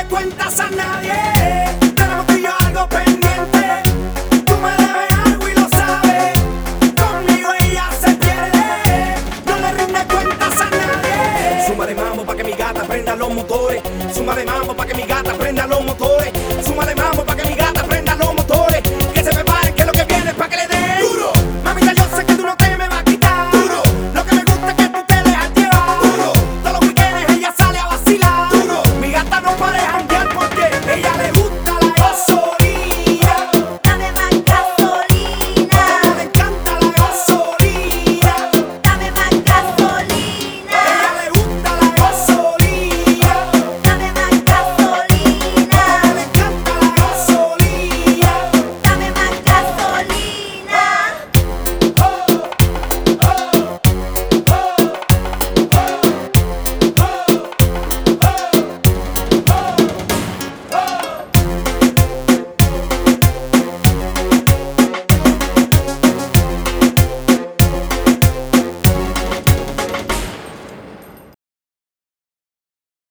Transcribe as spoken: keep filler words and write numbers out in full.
cuentas a nadie. Tenemos tú y yo algo pendiente. Tú me debes algo y lo sabes. Conmigo ella se pierde. No le rinde cuentas a nadie. Suma de mambo pa' que mi gata prenda los motores. Suma de mambo pa' que mi gata prenda los motores. Suma de mambo pa'